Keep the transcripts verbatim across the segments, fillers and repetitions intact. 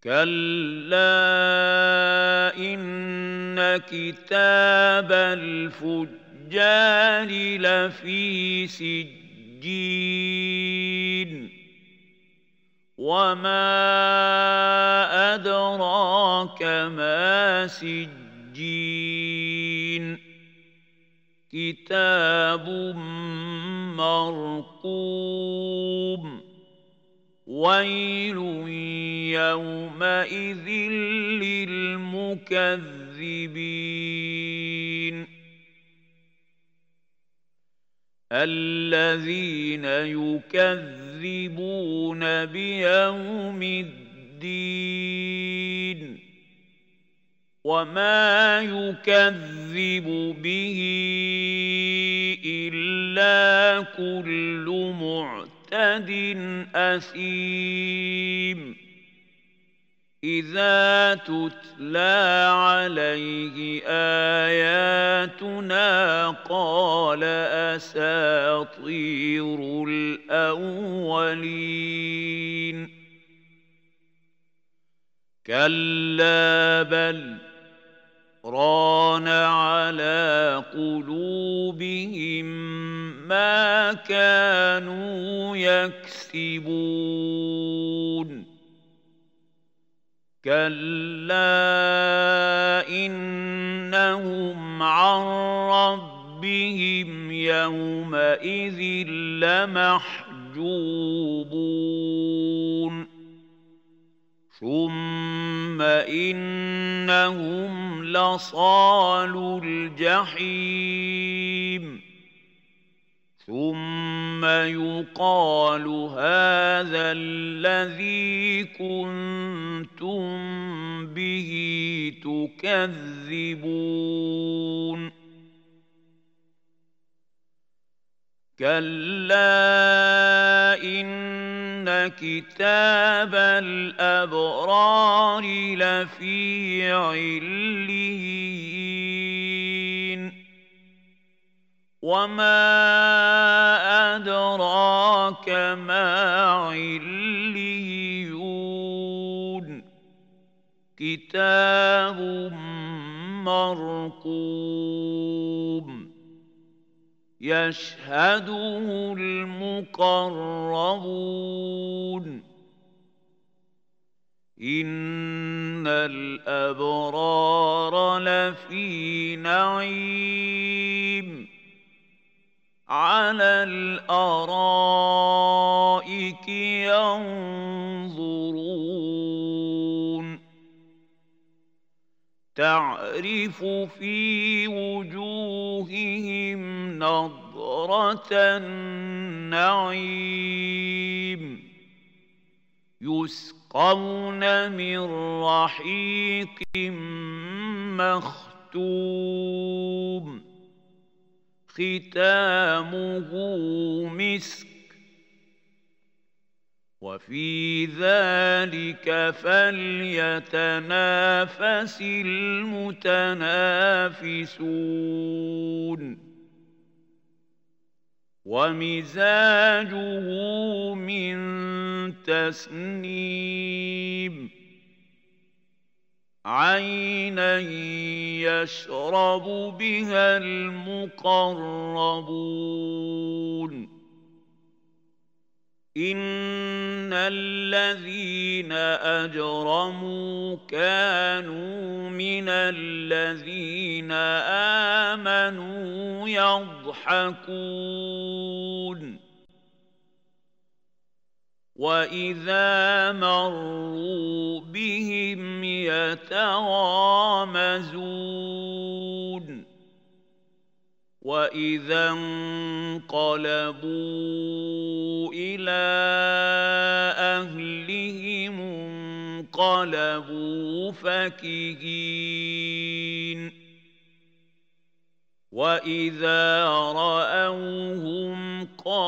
كلا إن كتاب الفجار لفي سجين وما أدراك ما سجين كتاب مرقوم ويل يومئذ للمكذبين الذين يكذبون بيوم الدين وما يكذب به إلا كل معتد أثيم إذا تتلى عليه آياتنا قال أساطير الأولين كلا بل ران على قلوبهم ما كانوا يكسبون كلا إنهم عن ربهم يومئذ لمحجوبون ثم إنهم لصالو الجحيم ثم يقال هذا الذي كنتم به تكذبون كلا إن كتاب الأبرار لفي عليين وما أدراك ما عليون كتاب مرقوم يشهده المقربون إن الأبرار لفي نعيم على الأرائك ينظرون تعرف في وجوههم نضرة النعيم يسقون من رحيق مختوم ختامه مسك وفي ذلك فليتنافس المتنافسون ومزاجه من تسنيم عينا يشرب بها المقربون إن الذين أجرموا كانوا من الذين آمنوا يضحكون وإذا مروا بهم يتغامزون وإذا انقلبوا إلى أهلهم انقلبوا فكهين وإذا رأوهم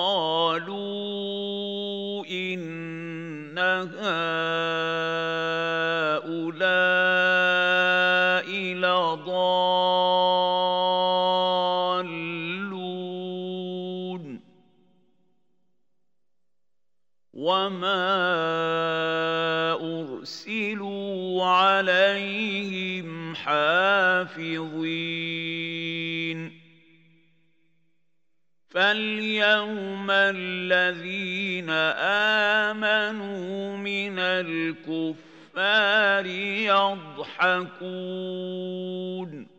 قالوا إن هؤلاء لضالون وما أرسلوا أرسلوا عليهم حافظين فاليوم الذين آمنوا من الكفار يضحكون